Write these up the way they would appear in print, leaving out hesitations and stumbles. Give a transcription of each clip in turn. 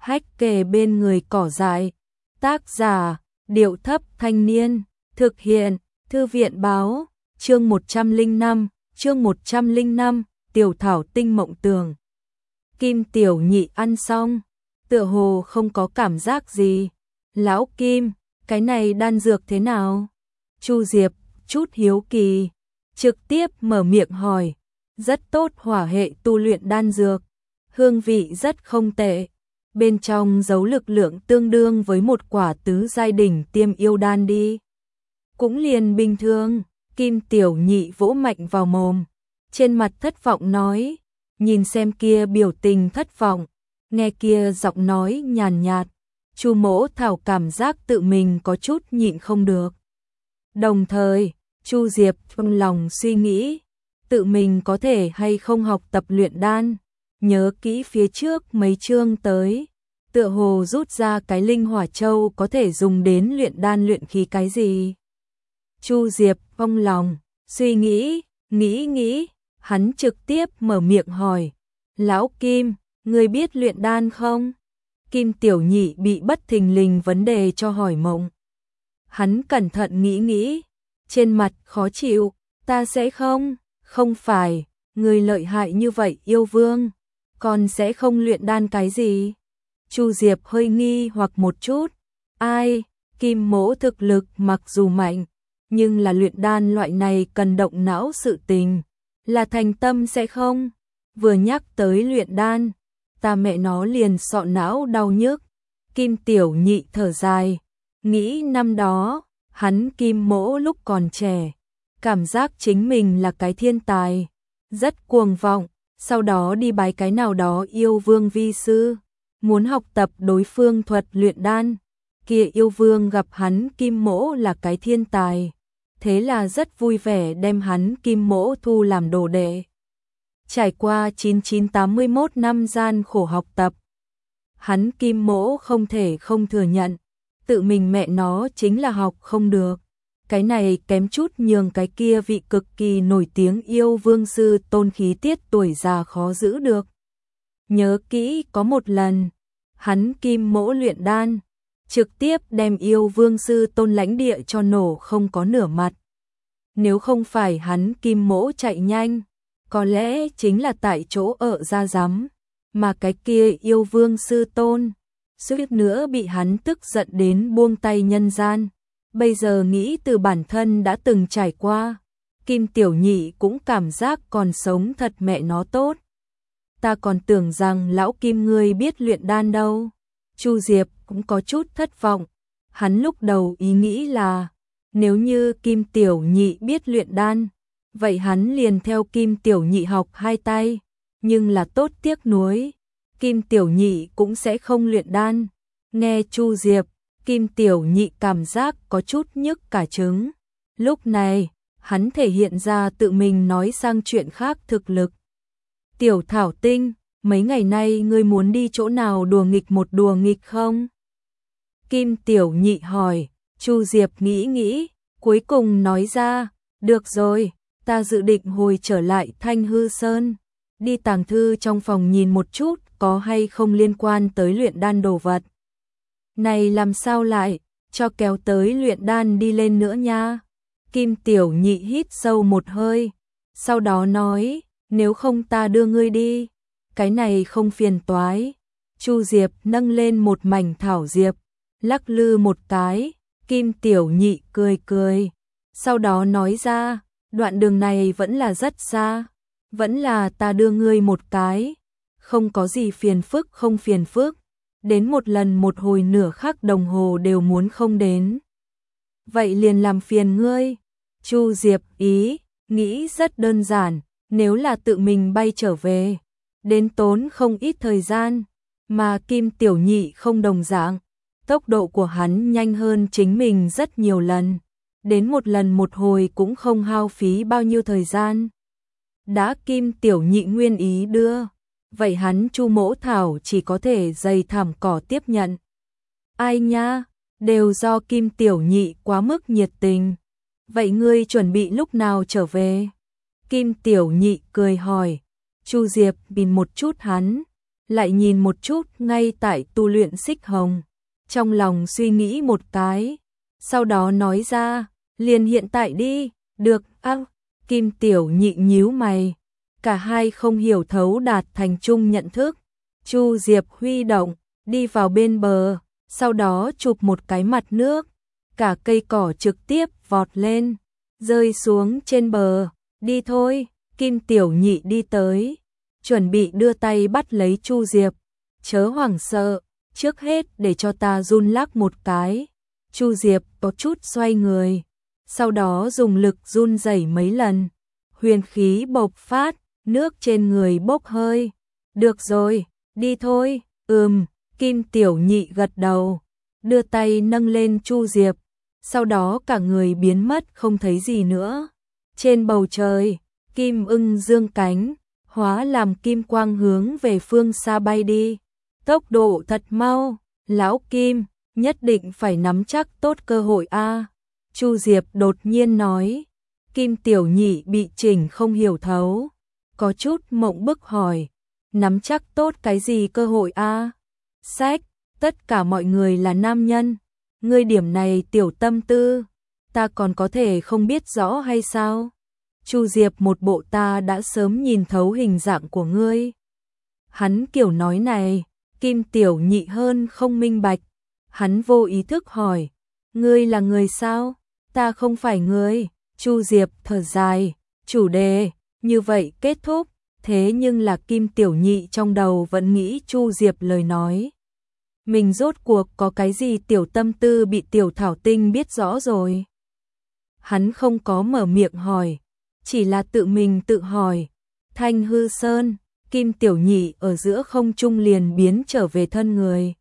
hách kề bên người cỏ dại. Tác giả, Điệu Thấp Thanh Niên. Thực hiện, Thư viện báo. Chương 105, Tiểu Thảo Tinh Mộng Tường. Kim Tiểu Nhị ăn xong, tựa hồ không có cảm giác gì. Lão Kim, cái này đan dược thế nào? Chu Diệp, chút hiếu kỳ, trực tiếp mở miệng hỏi. Rất tốt, hỏa hệ tu luyện đan dược, hương vị rất không tệ. Bên trong giấu lực lượng tương đương với một quả tứ giai đỉnh tiêm yêu đan đi. Cũng liền bình thường. Kim Tiểu Nhị vỗ mạnh vào mồm, trên mặt thất vọng nói, nhìn xem kia biểu tình thất vọng, nghe kia giọng nói nhàn nhạt, Chu Mỗ Thảo cảm giác tự mình có chút nhịn không được. Đồng thời, Chu Diệp trong lòng suy nghĩ, tự mình có thể hay không học tập luyện đan, nhớ kỹ phía trước mấy chương tới, tựa hồ rút ra cái linh hỏa châu có thể dùng đến luyện đan luyện khí cái gì. Chu Diệp trong lòng suy nghĩ, nghĩ, hắn trực tiếp mở miệng hỏi, Lão Kim, ngươi biết luyện đan không? Kim Tiểu Nhị bị bất thình lình vấn đề cho hỏi mộng. Hắn cẩn thận nghĩ, trên mặt khó chịu, ta sẽ không phải, người lợi hại như vậy yêu vương, còn sẽ không luyện đan cái gì? Chu Diệp hơi nghi hoặc một chút, ai, Kim Mỗ thực lực mặc dù mạnh, nhưng là luyện đan loại này cần động não sự tình, là thành tâm sẽ không? Vừa nhắc tới luyện đan, ta mẹ nó liền sọ não đau nhức. Kim Tiểu Nhị thở dài, nghĩ năm đó, hắn Kim Mỗ lúc còn trẻ, cảm giác chính mình là cái thiên tài, rất cuồng vọng, sau đó đi bái cái nào đó yêu vương vi sư, muốn học tập đối phương thuật luyện đan. Kia yêu vương gặp hắn Kim Mỗ là cái thiên tài, thế là rất vui vẻ đem hắn Kim Mỗ thu làm đồ đệ. Trải qua 9981 năm gian khổ học tập, hắn Kim Mỗ không thể không thừa nhận, tự mình mẹ nó chính là học không được. Cái này kém chút nhường cái kia vị cực kỳ nổi tiếng yêu vương sư tôn khí tiết tuổi già khó giữ được. Nhớ kỹ có một lần, hắn Kim Mỗ luyện đan, trực tiếp đem yêu vương sư tôn lãnh địa cho nổ không có nửa mặt. Nếu không phải hắn Kim Mỗ chạy nhanh, có lẽ chính là tại chỗ ở ra rắm, mà cái kia yêu vương sư tôn, suýt nữa bị hắn tức giận đến buông tay nhân gian. Bây giờ nghĩ từ bản thân đã từng trải qua, Kim Tiểu Nhị cũng cảm giác còn sống thật mẹ nó tốt. Ta còn tưởng rằng lão Kim ngươi biết luyện đan đâu. Chu Diệp cũng có chút thất vọng, hắn lúc đầu ý nghĩ là, nếu như Kim Tiểu Nhị biết luyện đan, vậy hắn liền theo Kim Tiểu Nhị học hai tay, nhưng là tốt tiếc nuối, Kim Tiểu Nhị cũng sẽ không luyện đan. Nghe Chu Diệp, Kim Tiểu Nhị cảm giác có chút nhức cả trứng. Lúc này, hắn thể hiện ra tự mình nói sang chuyện khác thực lực. Tiểu Thảo Tinh, mấy ngày nay ngươi muốn đi chỗ nào đùa nghịch một đùa nghịch không? Kim Tiểu Nhị hỏi. Chu Diệp nghĩ, cuối cùng nói ra, được rồi, ta dự định hồi trở lại Thanh Hư Sơn, đi tàng thư trong phòng nhìn một chút có hay không liên quan tới luyện đan đồ vật. Này làm sao lại, cho kéo tới luyện đan đi lên nữa nha. Kim Tiểu Nhị hít sâu một hơi, sau đó nói, nếu không ta đưa ngươi đi, cái này không phiền toái. Chu Diệp nâng lên một mảnh thảo diệp, lắc lư một cái. Kim Tiểu Nhị cười, sau đó nói ra, đoạn đường này vẫn là rất xa, vẫn là ta đưa ngươi một cái, không có gì không phiền phức, đến một lần một hồi nửa khắc đồng hồ đều muốn không đến. Vậy liền làm phiền ngươi. Chu Diệp nghĩ rất đơn giản, nếu là tự mình bay trở về, đến tốn không ít thời gian, mà Kim Tiểu Nhị không đồng dạng. Tốc độ của hắn nhanh hơn chính mình rất nhiều lần, đến một lần một hồi cũng không hao phí bao nhiêu thời gian. Đã Kim Tiểu Nhị nguyên ý đưa, vậy hắn Chu Mỗ Thảo chỉ có thể dày thảm cỏ tiếp nhận. Ai nha, đều do Kim Tiểu Nhị quá mức nhiệt tình. Vậy ngươi chuẩn bị lúc nào trở về? Kim Tiểu Nhị cười hỏi. Chu Diệp nhìn một chút hắn, lại nhìn một chút ngay tại tu luyện xích hồng, trong lòng suy nghĩ một cái, sau đó nói ra, liền hiện tại đi, được, Kim Tiểu Nhị nhíu mày, cả hai không hiểu thấu đạt thành chung nhận thức. Chu Diệp huy động, đi vào bên bờ, sau đó chụp một cái mặt nước, cả cây cỏ trực tiếp vọt lên, rơi xuống trên bờ, đi thôi, Kim Tiểu Nhị đi tới, chuẩn bị đưa tay bắt lấy Chu Diệp, chớ hoảng sợ, trước hết để cho ta run lắc một cái. Chu Diệp có chút xoay người, sau đó dùng lực run rẩy mấy lần, huyền khí bộc phát, nước trên người bốc hơi. Được rồi, đi thôi, Kim Tiểu Nhị gật đầu, đưa tay nâng lên Chu Diệp, sau đó cả người biến mất không thấy gì nữa. Trên bầu trời, Kim Ưng dương cánh, hóa làm kim quang hướng về phương xa bay đi. Tốc độ thật mau, lão Kim, nhất định phải nắm chắc tốt cơ hội a. Chu Diệp đột nhiên nói. Kim Tiểu Nhị bị chỉnh không hiểu thấu, có chút mộng bức hỏi, nắm chắc tốt cái gì cơ hội a? Sách, tất cả mọi người là nam nhân, ngươi điểm này tiểu tâm tư, ta còn có thể không biết rõ hay sao? Chu Diệp một bộ ta đã sớm nhìn thấu hình dạng của ngươi. Hắn kiểu nói này, Kim Tiểu Nhị hơn không minh bạch, hắn vô ý thức hỏi, ngươi là người sao? Ta không phải người. Chu Diệp thở dài, chủ đề, như vậy kết thúc, thế nhưng là Kim Tiểu Nhị trong đầu vẫn nghĩ Chu Diệp lời nói. Mình rốt cuộc có cái gì tiểu tâm tư bị tiểu thảo tinh biết rõ rồi. Hắn không có mở miệng hỏi, chỉ là tự mình tự hỏi. Thanh Hư Sơn, Kim Tiểu Nhị ở giữa không trung liền biến trở về thân người.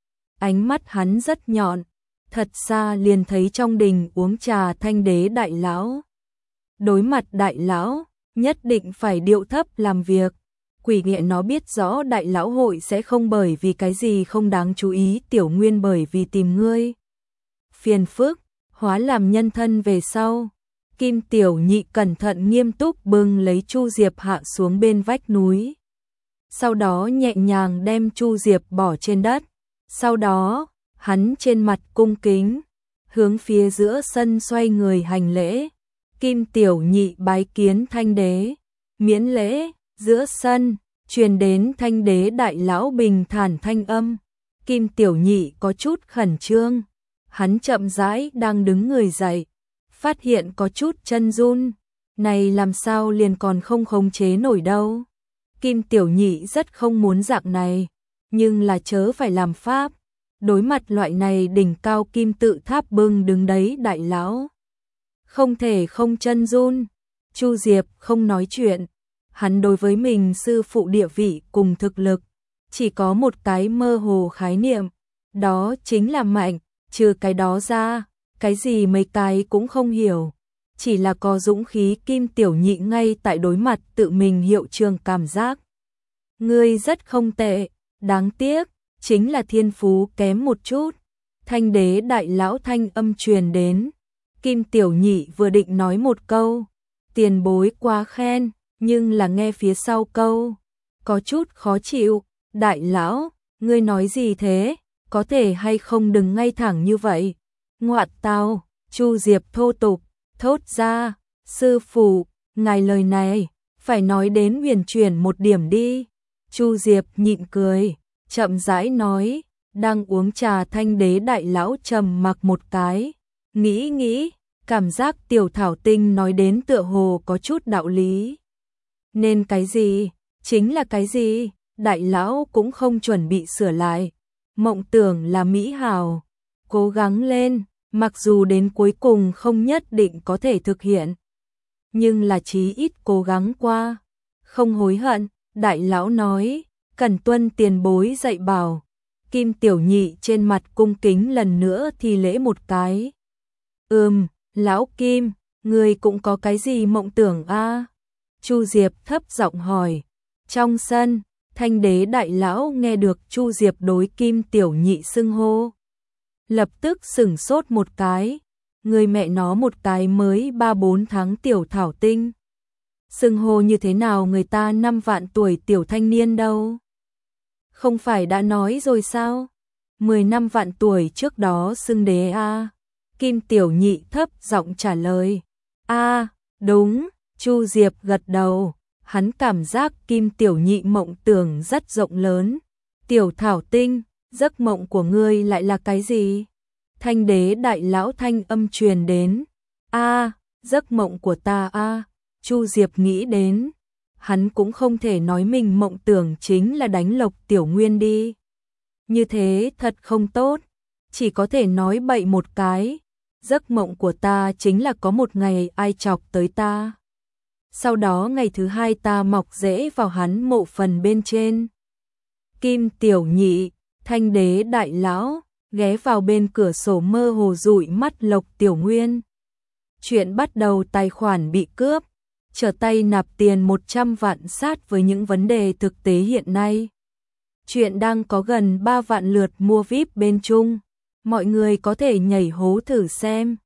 Ánh mắt hắn rất nhọn, thật xa liền thấy trong đình uống trà Thanh Đế đại lão. Đối mặt đại lão, nhất định phải điệu thấp làm việc. Quỷ nghệ nó biết rõ đại lão hội sẽ không bởi vì cái gì không đáng chú ý tiểu nguyên bởi vì tìm ngươi. Phiền phức, hóa làm nhân thân về sau. Kim Tiểu Nhị cẩn thận nghiêm túc bưng lấy Chu Diệp hạ xuống bên vách núi. Sau đó nhẹ nhàng đem Chu Diệp bỏ trên đất. Sau đó, hắn trên mặt cung kính, hướng phía giữa sân xoay người hành lễ. Kim Tiểu Nhị bái kiến Thanh Đế, miễn lễ, giữa sân, truyền đến Thanh Đế đại lão bình thản thanh âm. Kim Tiểu Nhị có chút khẩn trương, hắn chậm rãi đang đứng người dậy, phát hiện có chút chân run, này làm sao liền còn không khống chế nổi đâu. Kim Tiểu Nhị rất không muốn dạng này, nhưng là chớ phải làm pháp. Đối mặt loại này đỉnh cao kim tự tháp bưng đứng đấy đại lão, không thể không chân run. Chu Diệp không nói chuyện, hắn đối với mình sư phụ địa vị cùng thực lực chỉ có một cái mơ hồ khái niệm, đó chính là mạnh, trừ cái đó ra, cái gì mấy cái cũng không hiểu. Chỉ là có dũng khí Kim Tiểu Nhị ngay tại đối mặt tự mình hiệu trường cảm giác. Ngươi rất không tệ, đáng tiếc, chính là thiên phú kém một chút. Thanh Đế đại lão thanh âm truyền đến. Kim Tiểu Nhị vừa định nói một câu, tiền bối quá khen, nhưng là nghe phía sau câu, có chút khó chịu. Đại lão, ngươi nói gì thế, có thể hay không đừng ngay thẳng như vậy. Ngoạn tào, Chu Diệp thô tục, thốt ra, sư phụ, ngài lời này, phải nói đến huyền chuyển một điểm đi. Chu Diệp nhịn cười, chậm rãi nói, đang uống trà Thanh Đế đại lão trầm mặc một cái, nghĩ, cảm giác tiểu thảo tinh nói đến tựa hồ có chút đạo lý. Nên cái gì, chính là cái gì, đại lão cũng không chuẩn bị sửa lại. Mộng tưởng là mỹ hảo, cố gắng lên, mặc dù đến cuối cùng không nhất định có thể thực hiện, nhưng là chí ít cố gắng qua, không hối hận. Đại lão nói, cần tuân tiền bối dạy bảo. Kim Tiểu Nhị trên mặt cung kính lần nữa thi lễ một cái. Lão Kim, ngươi cũng có cái gì mộng tưởng a? Chu Diệp thấp giọng hỏi. Trong sân, Thanh Đế đại lão nghe được Chu Diệp đối Kim Tiểu Nhị xưng hô, lập tức sửng sốt một cái. Người mẹ nó một cái mới 3-4 tháng tiểu thảo tinh, xưng hô như thế nào người ta 5 vạn tuổi tiểu thanh niên đâu. Không phải đã nói rồi sao? 10 năm vạn tuổi trước đó xưng đế a. Kim Tiểu Nhị thấp giọng trả lời. A, đúng, Chu Diệp gật đầu, hắn cảm giác Kim Tiểu Nhị mộng tưởng rất rộng lớn. Tiểu Thảo Tinh, giấc mộng của ngươi lại là cái gì? Thanh đế đại lão thanh âm truyền đến. A, giấc mộng của ta a. Chu Diệp nghĩ đến, hắn cũng không thể nói mình mộng tưởng chính là đánh Lộc Tiểu Nguyên đi. Như thế thật không tốt, chỉ có thể nói bậy một cái. Giấc mộng của ta chính là có một ngày ai chọc tới ta. Sau đó ngày thứ hai ta mọc rễ vào hắn mộ phần bên trên. Kim Tiểu Nhị, Thanh đế đại lão, ghé vào bên cửa sổ mơ hồ dụi mắt Lộc Tiểu Nguyên. Chuyện bắt đầu tài khoản bị cướp, trở tay nạp tiền 100 vạn sát với những vấn đề thực tế hiện nay. Chuyện đang có gần 3 vạn lượt mua VIP bên Trung, mọi người có thể nhảy hố thử xem.